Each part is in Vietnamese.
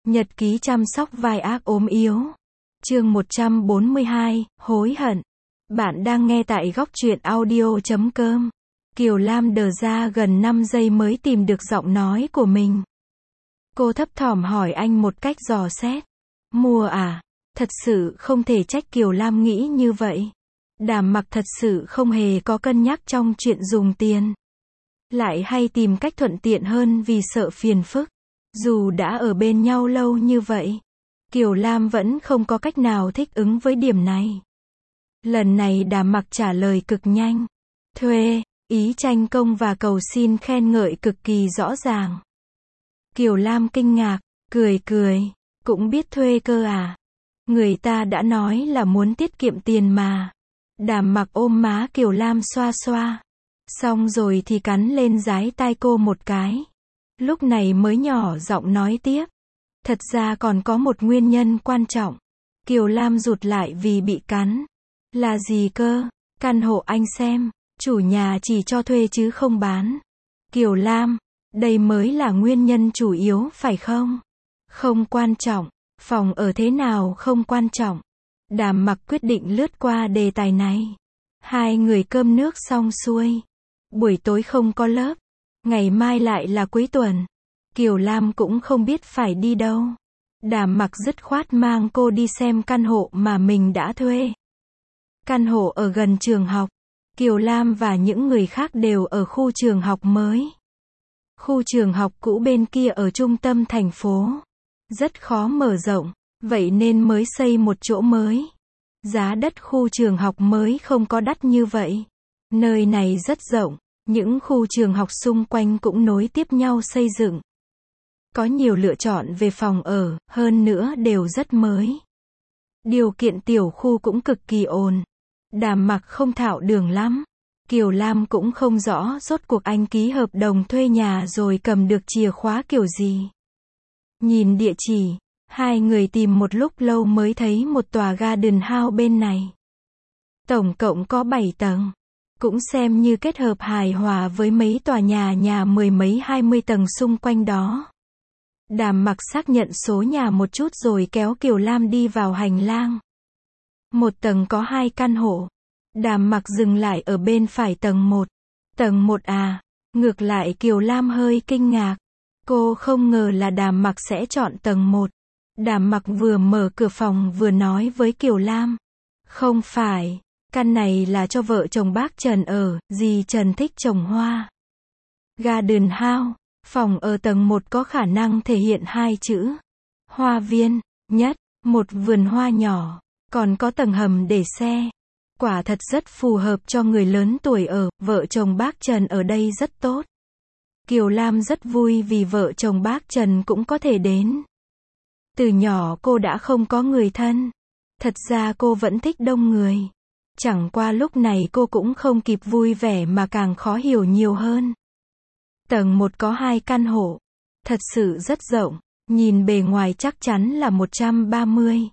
Nhật ký chăm sóc vai ác ốm yếu. Chương 142, hối hận. Bạn đang nghe tại góc truyện audio.com. Kiều Lam đờ ra gần 5 giây mới tìm được giọng nói của mình. Cô thấp thỏm hỏi anh một cách dò xét. Mua à? Thật sự không thể trách Kiều Lam nghĩ như vậy. Đàm Mặc thật sự không hề có cân nhắc trong chuyện dùng tiền. Lại hay tìm cách thuận tiện hơn vì sợ phiền phức. Dù đã ở bên nhau lâu như vậy, Kiều Lam vẫn không có cách nào thích ứng với điểm này. Lần này Đàm Mặc trả lời cực nhanh. Thuê, ý tranh công và cầu xin khen ngợi cực kỳ rõ ràng. Kiều Lam kinh ngạc, cười cười, cũng biết thuê cơ à? Người ta đã nói là muốn tiết kiệm tiền mà. Đàm Mặc ôm má Kiều Lam xoa xoa. Xong rồi thì cắn lên dái tai cô một cái. Lúc này mới nhỏ giọng nói tiếp. Thật ra còn có một nguyên nhân quan trọng. Kiều Lam rụt lại vì bị cắn. Là gì cơ? Căn hộ anh xem, chủ nhà chỉ cho thuê chứ không bán. Kiều Lam, đây mới là nguyên nhân chủ yếu phải không? Không quan trọng, phòng ở thế nào không quan trọng. Đàm Mặc quyết định lướt qua đề tài này. Hai người cơm nước xong xuôi. Buổi tối không có lớp. Ngày mai lại là cuối tuần. Kiều Lam cũng không biết phải đi đâu. Đàm Mặc dứt khoát mang cô đi xem căn hộ mà mình đã thuê. Căn hộ ở gần trường học. Kiều Lam và những người khác đều ở khu trường học mới. Khu trường học cũ bên kia ở trung tâm thành phố. Rất khó mở rộng, vậy nên mới xây một chỗ mới. Giá đất khu trường học mới không có đắt như vậy. Nơi này rất rộng, những khu trường học xung quanh cũng nối tiếp nhau xây dựng. Có nhiều lựa chọn về phòng ở, hơn nữa đều rất mới. Điều kiện tiểu khu cũng cực kỳ ổn. Đàm Mặc không thạo đường lắm. Kiều Lam cũng không rõ rốt cuộc anh ký hợp đồng thuê nhà rồi cầm được chìa khóa kiểu gì. Nhìn địa chỉ, hai người tìm một lúc lâu mới thấy một tòa garden house bên này. Tổng cộng có 7 tầng. Cũng xem như kết hợp hài hòa với mấy tòa nhà mười mấy 20 tầng xung quanh đó. Đàm Mặc xác nhận số nhà một chút rồi kéo Kiều Lam đi vào hành lang. Một tầng có 2 căn hộ. Đàm Mặc dừng lại ở bên phải tầng 1. Tầng 1 à? Ngược lại Kiều Lam hơi kinh ngạc. Cô không ngờ là Đàm Mặc sẽ chọn tầng 1. Đàm Mặc vừa mở cửa phòng vừa nói với Kiều Lam. Không phải, căn này là cho vợ chồng bác Trần ở, dì Trần thích trồng hoa. Garden house, phòng ở tầng 1 có khả năng thể hiện 2 chữ. Hoa viên, nhất, một vườn hoa nhỏ, còn có tầng hầm để xe. Quả thật rất phù hợp cho người lớn tuổi ở, vợ chồng bác Trần ở đây rất tốt. Kiều Lam rất vui vì vợ chồng bác Trần cũng có thể đến. Từ nhỏ cô đã không có người thân. Thật ra cô vẫn thích đông người. Chẳng qua lúc này cô cũng không kịp vui vẻ mà càng khó hiểu nhiều hơn. Tầng 1 có 2 căn hộ. Thật sự rất rộng. Nhìn bề ngoài chắc chắn là 130,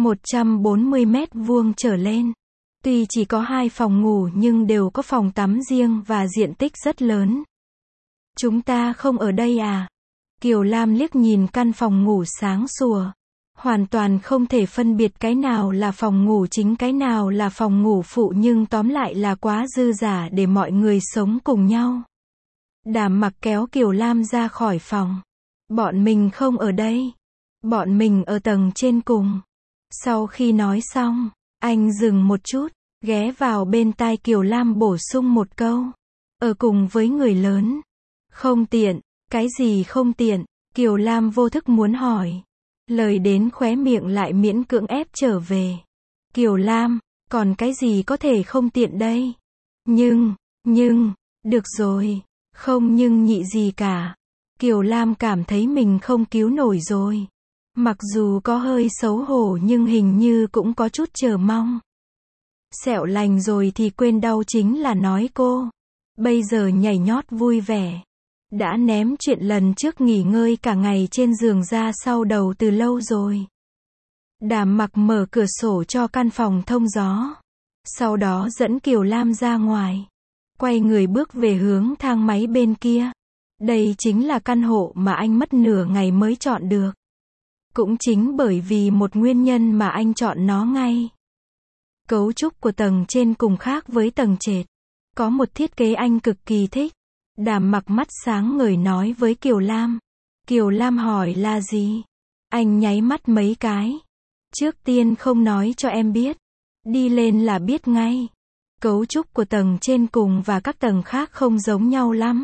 140 mét vuông trở lên. Tuy chỉ có 2 phòng ngủ nhưng đều có phòng tắm riêng và diện tích rất lớn. Chúng ta không ở đây à? Kiều Lam liếc nhìn căn phòng ngủ sáng sủa. Hoàn toàn không thể phân biệt cái nào là phòng ngủ chính cái nào là phòng ngủ phụ nhưng tóm lại là quá dư dả để mọi người sống cùng nhau. Đàm Mặc kéo Kiều Lam ra khỏi phòng. Bọn mình không ở đây. Bọn mình ở tầng trên cùng. Sau khi nói xong, anh dừng một chút, ghé vào bên tai Kiều Lam bổ sung một câu. Ở cùng với người lớn. Không tiện. Cái gì không tiện? Kiều Lam vô thức muốn hỏi. Lời đến khóe miệng lại miễn cưỡng ép trở về. Kiều Lam, còn cái gì có thể không tiện đây? Nhưng, được rồi. Không nhưng nhị gì cả. Kiều Lam cảm thấy mình không cứu nổi rồi. Mặc dù có hơi xấu hổ nhưng hình như cũng có chút chờ mong. Sẹo lành rồi thì quên đau chính là nói cô. Bây giờ nhảy nhót vui vẻ. Đã ném chuyện lần trước nghỉ ngơi cả ngày trên giường ra sau đầu từ lâu rồi. Đàm Mặc mở cửa sổ cho căn phòng thông gió. Sau đó dẫn Kiều Lam ra ngoài. Quay người bước về hướng thang máy bên kia. Đây chính là căn hộ mà anh mất nửa ngày mới chọn được. Cũng chính bởi vì một nguyên nhân mà anh chọn nó ngay. Cấu trúc của tầng trên cùng khác với tầng trệt. Có một thiết kế anh cực kỳ thích. Đàm Mặc mắt sáng ngời nói với Kiều Lam. Kiều Lam hỏi là gì? Anh nháy mắt mấy cái. Trước tiên không nói cho em biết. Đi lên là biết ngay. Cấu trúc của tầng trên cùng và các tầng khác không giống nhau lắm.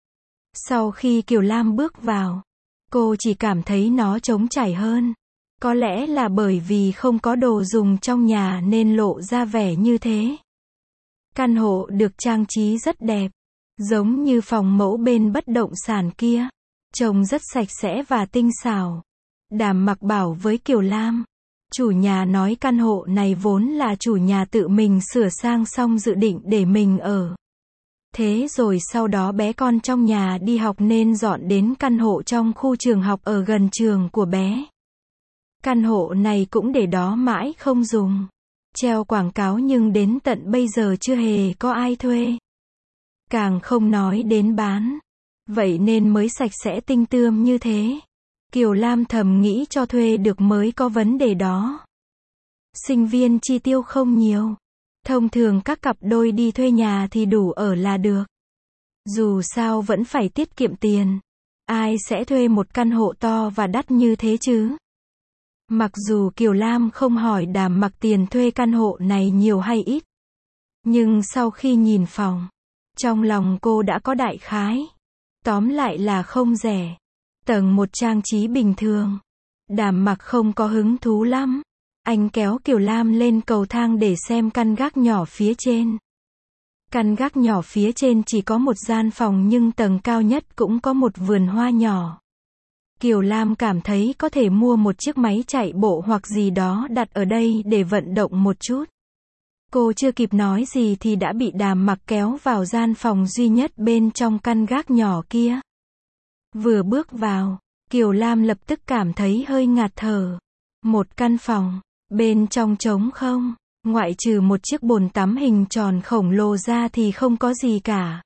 Sau khi Kiều Lam bước vào, cô chỉ cảm thấy nó trống trải hơn. Có lẽ là bởi vì không có đồ dùng trong nhà nên lộ ra vẻ như thế. Căn hộ được trang trí rất đẹp, giống như phòng mẫu bên bất động sản kia. Trông rất sạch sẽ và tinh xảo. Đàm Mặc bảo với Kiều Lam. Chủ nhà nói căn hộ này vốn là chủ nhà tự mình sửa sang xong dự định để mình ở. Thế rồi sau đó bé con trong nhà đi học nên dọn đến căn hộ trong khu trường học ở gần trường của bé. Căn hộ này cũng để đó mãi không dùng. Treo quảng cáo nhưng đến tận bây giờ chưa hề có ai thuê. Càng không nói đến bán. Vậy nên mới sạch sẽ tinh tươm như thế. Kiều Lam thầm nghĩ cho thuê được mới có vấn đề đó. Sinh viên chi tiêu không nhiều. Thông thường các cặp đôi đi thuê nhà thì đủ ở là được. Dù sao vẫn phải tiết kiệm tiền. Ai sẽ thuê một căn hộ to và đắt như thế chứ? Mặc dù Kiều Lam không hỏi Đàm Mặc tiền thuê căn hộ này nhiều hay ít. Nhưng sau khi nhìn phòng, trong lòng cô đã có đại khái. Tóm lại là không rẻ. Tầng 1 trang trí bình thường. Đàm Mặc không có hứng thú lắm. Anh kéo Kiều Lam lên cầu thang để xem căn gác nhỏ phía trên. Căn gác nhỏ phía trên chỉ có một gian phòng nhưng tầng cao nhất cũng có một vườn hoa nhỏ. Kiều Lam cảm thấy có thể mua một chiếc máy chạy bộ hoặc gì đó đặt ở đây để vận động một chút. Cô chưa kịp nói gì thì đã bị Đàm Mặc kéo vào gian phòng duy nhất bên trong căn gác nhỏ kia. Vừa bước vào, Kiều Lam lập tức cảm thấy hơi ngạt thở. Một căn phòng, bên trong trống không, ngoại trừ một chiếc bồn tắm hình tròn khổng lồ ra thì không có gì cả.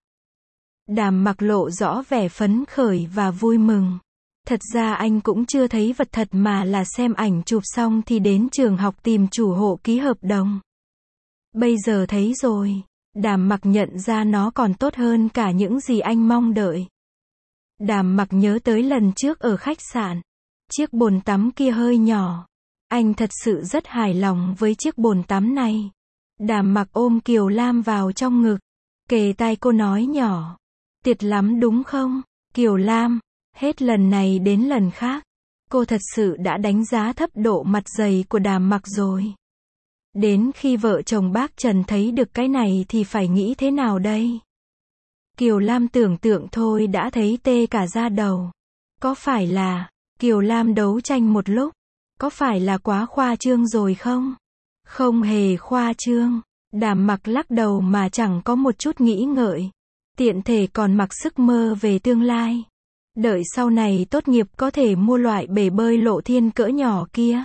Đàm Mặc lộ rõ vẻ phấn khởi và vui mừng. Thật ra anh cũng chưa thấy vật thật mà là xem ảnh chụp xong thì đến trường học tìm chủ hộ ký hợp đồng. Bây giờ thấy rồi, Đàm Mặc nhận ra nó còn tốt hơn cả những gì anh mong đợi. Đàm Mặc nhớ tới lần trước ở khách sạn. Chiếc bồn tắm kia hơi nhỏ. Anh thật sự rất hài lòng với chiếc bồn tắm này. Đàm Mặc ôm Kiều Lam vào trong ngực. Kề tai cô nói nhỏ. Tuyệt lắm đúng không? Kiều Lam, hết lần này đến lần khác. Cô thật sự đã đánh giá thấp độ mặt dày của Đàm Mặc rồi. Đến khi vợ chồng bác Trần thấy được cái này thì phải nghĩ thế nào đây? Kiều Lam tưởng tượng thôi đã thấy tê cả da đầu. Có phải là, Kiều Lam đấu tranh một lúc, có phải là quá khoa trương rồi không? Không hề khoa trương. Đàm Mặc lắc đầu mà chẳng có một chút nghĩ ngợi. Tiện thể còn mặc sức mơ về tương lai. Đợi sau này tốt nghiệp có thể mua loại bể bơi lộ thiên cỡ nhỏ kia.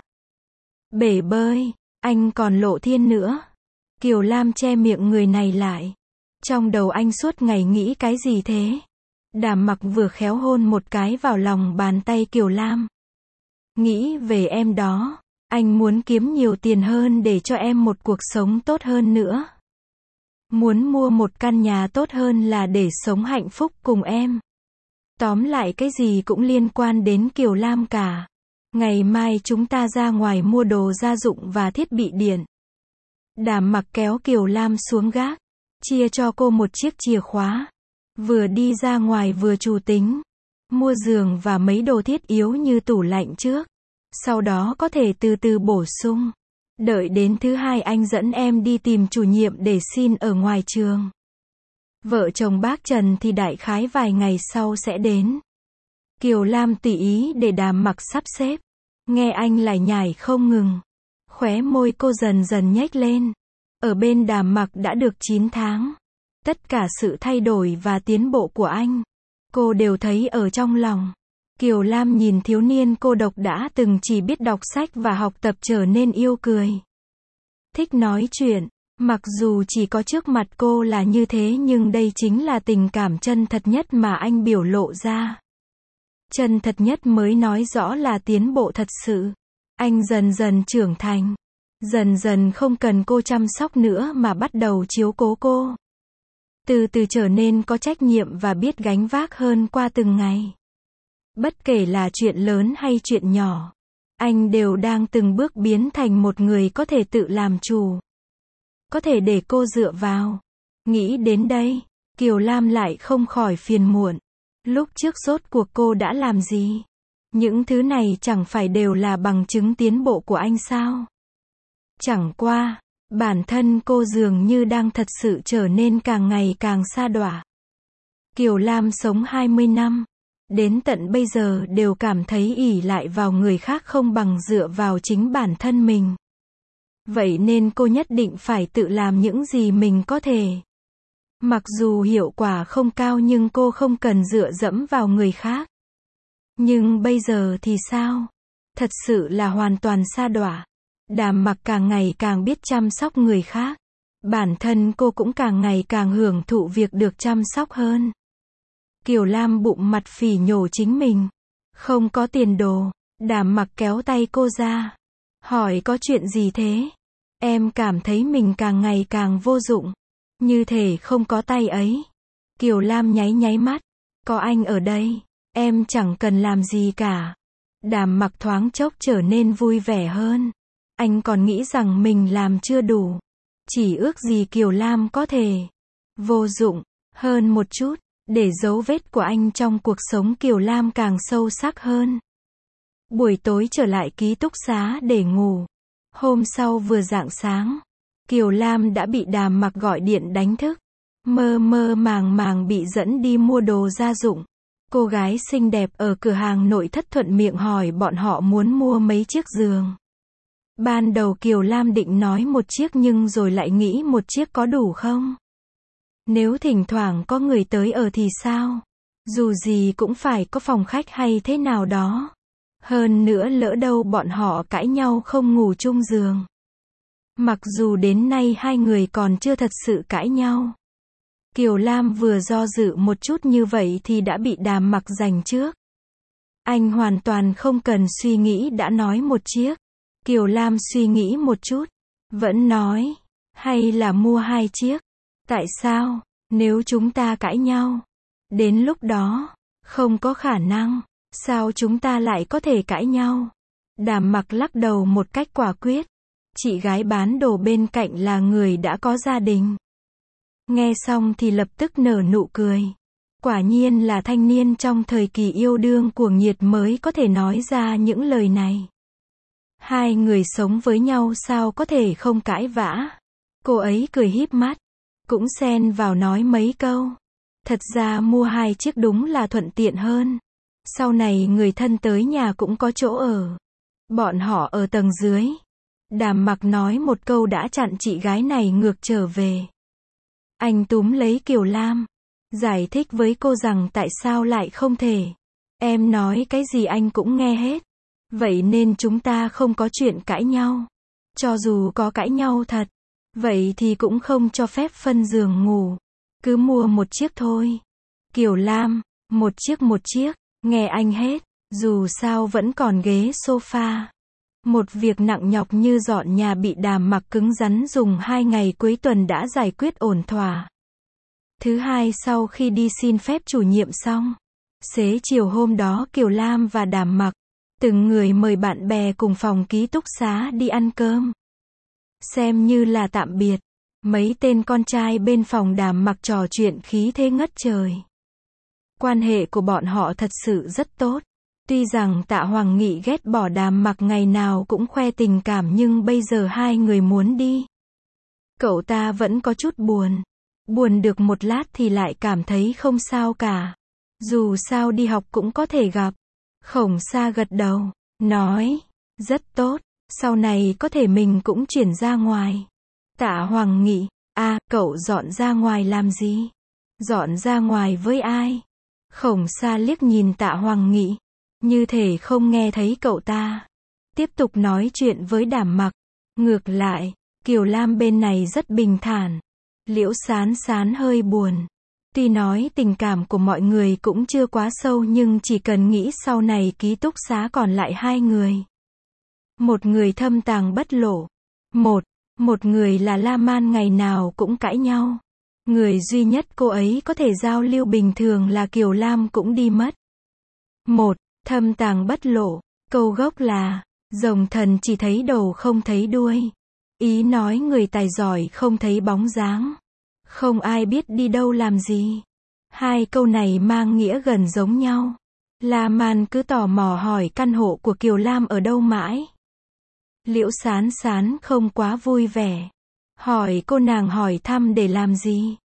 Bể bơi, anh còn lộ thiên nữa. Kiều Lam che miệng người này lại. Trong đầu anh suốt ngày nghĩ cái gì thế? Đàm Mặc vừa khéo hôn một cái vào lòng bàn tay Kiều Lam. Nghĩ về em đó. Anh muốn kiếm nhiều tiền hơn để cho em một cuộc sống tốt hơn nữa. Muốn mua một căn nhà tốt hơn là để sống hạnh phúc cùng em. Tóm lại cái gì cũng liên quan đến Kiều Lam cả. Ngày mai chúng ta ra ngoài mua đồ gia dụng và thiết bị điện. Đàm Mặc kéo Kiều Lam xuống gác. Chia cho cô một chiếc chìa khóa. Vừa đi ra ngoài vừa chủ tính. Mua giường và mấy đồ thiết yếu như tủ lạnh trước. Sau đó có thể từ từ bổ sung. Đợi đến thứ hai anh dẫn em đi tìm chủ nhiệm để xin ở ngoài trường. Vợ chồng bác Trần thì đại khái vài ngày sau sẽ đến. Kiều Lam tùy ý để Đàm Mặc sắp xếp. Nghe anh lải nhải không ngừng. Khóe môi cô dần dần nhếch lên. Ở bên Đàm Mặc đã được 9 tháng. Tất cả sự thay đổi và tiến bộ của anh, cô đều thấy ở trong lòng. Kiều Lam nhìn thiếu niên cô độc đã từng chỉ biết đọc sách và học tập trở nên yêu cười. Thích nói chuyện. Mặc dù chỉ có trước mặt cô là như thế nhưng đây chính là tình cảm chân thật nhất mà anh biểu lộ ra. Chân thật nhất mới nói rõ là tiến bộ thật sự. Anh dần dần trưởng thành. Dần dần không cần cô chăm sóc nữa mà bắt đầu chiếu cố cô. Từ từ trở nên có trách nhiệm và biết gánh vác hơn qua từng ngày. Bất kể là chuyện lớn hay chuyện nhỏ, anh đều đang từng bước biến thành một người có thể tự làm chủ. Có thể để cô dựa vào. Nghĩ đến đây, Kiều Lam lại không khỏi phiền muộn. Lúc trước rốt cuộc cô đã làm gì? Những thứ này chẳng phải đều là bằng chứng tiến bộ của anh sao? Chẳng qua, bản thân cô dường như đang thật sự trở nên càng ngày càng sa đọa. Kiều Lam sống 20 năm, đến tận bây giờ đều cảm thấy ỷ lại vào người khác không bằng dựa vào chính bản thân mình. Vậy nên cô nhất định phải tự làm những gì mình có thể. Mặc dù hiệu quả không cao nhưng cô không cần dựa dẫm vào người khác. Nhưng bây giờ thì sao? Thật sự là hoàn toàn sa đọa. Đàm Mặc càng ngày càng biết chăm sóc người khác. Bản thân cô cũng càng ngày càng hưởng thụ việc được chăm sóc hơn. Kiều Lam bụng mặt phỉ nhổ chính mình. Không có tiền đồ. Đàm Mặc kéo tay cô ra. Hỏi có chuyện gì thế? Em cảm thấy mình càng ngày càng vô dụng. Như thể không có tay ấy. Kiều Lam nháy nháy mắt. Có anh ở đây, em chẳng cần làm gì cả. Đàm Mặc thoáng chốc trở nên vui vẻ hơn. Anh còn nghĩ rằng mình làm chưa đủ. Chỉ ước gì Kiều Lam có thể vô dụng hơn một chút, để dấu vết của anh trong cuộc sống Kiều Lam càng sâu sắc hơn. Buổi tối trở lại ký túc xá để ngủ. Hôm sau vừa rạng sáng, Kiều Lam đã bị Đàm Mặc gọi điện đánh thức. Mơ mơ màng màng bị dẫn đi mua đồ gia dụng. Cô gái xinh đẹp ở cửa hàng nội thất thuận miệng hỏi bọn họ muốn mua mấy chiếc giường. Ban đầu Kiều Lam định nói một chiếc nhưng rồi lại nghĩ một chiếc có đủ không? Nếu thỉnh thoảng có người tới ở thì sao? Dù gì cũng phải có phòng khách hay thế nào đó. Hơn nữa lỡ đâu bọn họ cãi nhau không ngủ chung giường. Mặc dù đến nay hai người còn chưa thật sự cãi nhau. Kiều Lam vừa do dự một chút như vậy thì đã bị Đàm Mặc giành trước. Anh hoàn toàn không cần suy nghĩ đã nói một chiếc. Kiều Lam suy nghĩ một chút. Vẫn nói. Hay là mua hai chiếc. Tại sao? Nếu chúng ta cãi nhau. Đến lúc đó. Không có khả năng. Sao chúng ta lại có thể cãi nhau? Đàm Mặc lắc đầu một cách quả quyết. Chị gái bán đồ bên cạnh là người đã có gia đình. Nghe xong thì lập tức nở nụ cười. Quả nhiên là thanh niên trong thời kỳ yêu đương cuồng nhiệt mới có thể nói ra những lời này. Hai người sống với nhau sao có thể không cãi vã. Cô ấy cười híp mắt. Cũng xen vào nói mấy câu. Thật ra mua hai chiếc đúng là thuận tiện hơn. Sau này người thân tới nhà cũng có chỗ ở. Bọn họ ở tầng dưới. Đàm Mặc nói một câu đã chặn chị gái này ngược trở về. Anh túm lấy Kiều Lam. Giải thích với cô rằng tại sao lại không thể. Em nói cái gì anh cũng nghe hết. Vậy nên chúng ta không có chuyện cãi nhau. Cho dù có cãi nhau thật. Vậy thì cũng không cho phép phân giường ngủ. Cứ mua một chiếc thôi. Kiều Lam, một chiếc, nghe anh hết. Dù sao vẫn còn ghế sofa. Một việc nặng nhọc như dọn nhà bị Đàm Mặc cứng rắn dùng 2 ngày cuối tuần đã giải quyết ổn thỏa. Thứ hai sau khi đi xin phép chủ nhiệm xong. Xế chiều hôm đó Kiều Lam và Đàm Mặc. Từng người mời bạn bè cùng phòng ký túc xá đi ăn cơm. Xem như là tạm biệt. Mấy tên con trai bên phòng Đàm Mặc trò chuyện khí thế ngất trời. Quan hệ của bọn họ thật sự rất tốt. Tuy rằng Tạ Hoàng Nghị ghét bỏ Đàm Mặc ngày nào cũng khoe tình cảm nhưng bây giờ hai người muốn đi. Cậu ta vẫn có chút buồn. Buồn được một lát thì lại cảm thấy không sao cả. Dù sao đi học cũng có thể gặp. Khổng Sa gật đầu, nói, rất tốt, sau này có thể mình cũng chuyển ra ngoài. Tạ Hoàng Nghị, cậu dọn ra ngoài làm gì? Dọn ra ngoài với ai? Khổng Sa liếc nhìn Tạ Hoàng Nghị, như thể không nghe thấy cậu ta. Tiếp tục nói chuyện với Đàm Mặc. Ngược lại, Kiều Lam bên này rất bình thản. Liễu Sán Sán hơi buồn. Tuy nói tình cảm của mọi người cũng chưa quá sâu nhưng chỉ cần nghĩ sau này ký túc xá còn lại hai người. Một người thâm tàng bất lộ. Một người là La Man ngày nào cũng cãi nhau. Người duy nhất cô ấy có thể giao lưu bình thường là Kiều Lam cũng đi mất. Thâm tàng bất lộ. Câu gốc là, rồng thần chỉ thấy đầu không thấy đuôi. Ý nói người tài giỏi không thấy bóng dáng. Không ai biết đi đâu làm gì. Hai câu này mang nghĩa gần giống nhau. La Man cứ tò mò hỏi căn hộ của Kiều Lam ở đâu mãi. Liễu Sán Sán không quá vui vẻ. Hỏi cô nàng hỏi thăm để làm gì?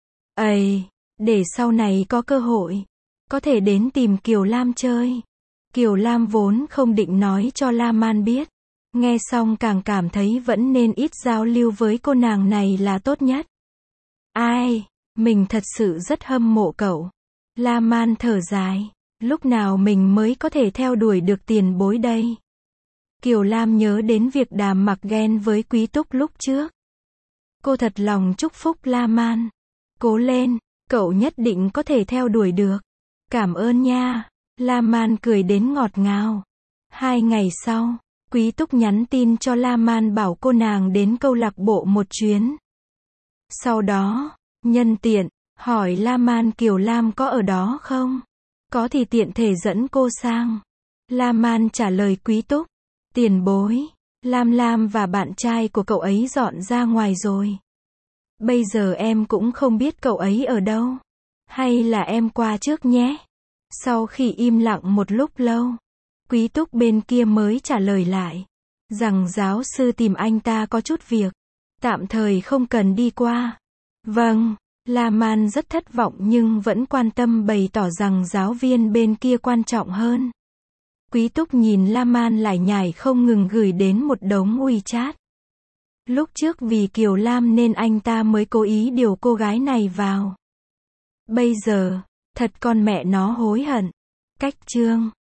Để sau này có cơ hội, có thể đến tìm Kiều Lam chơi. Kiều Lam vốn không định nói cho La Man biết. Nghe xong càng cảm thấy vẫn nên ít giao lưu với cô nàng này là tốt nhất. Mình thật sự rất hâm mộ cậu. La Man thở dài. Lúc nào mình mới có thể theo đuổi được tiền bối đây? Kiều Lam nhớ đến việc Đàm Mặc ghen với Quý Túc lúc trước. Cô thật lòng chúc phúc La Man. Cố lên, cậu nhất định có thể theo đuổi được. Cảm ơn nha. La Man cười đến ngọt ngào. 2 ngày sau, Quý Túc nhắn tin cho La Man bảo cô nàng đến câu lạc bộ một chuyến. Sau đó, nhân tiện, hỏi La Man Kiều Lam có ở đó không? Có thì tiện thể dẫn cô sang. La Man trả lời Quý Túc. Tiền bối, Lam Lam và bạn trai của cậu ấy dọn ra ngoài rồi. Bây giờ em cũng không biết cậu ấy ở đâu. Hay là em qua trước nhé? Sau khi im lặng một lúc lâu, Quý Túc bên kia mới trả lời lại. Rằng giáo sư tìm anh ta có chút việc. Tạm thời không cần đi qua. Vâng, La Man rất thất vọng nhưng vẫn quan tâm bày tỏ rằng giáo viên bên kia quan trọng hơn. Quý Túc nhìn La Man lải nhải không ngừng gửi đến một đống WeChat. Lúc trước vì Kiều Lam nên anh ta mới cố ý điều cô gái này vào. Bây giờ, thật con mẹ nó hối hận. Cách chương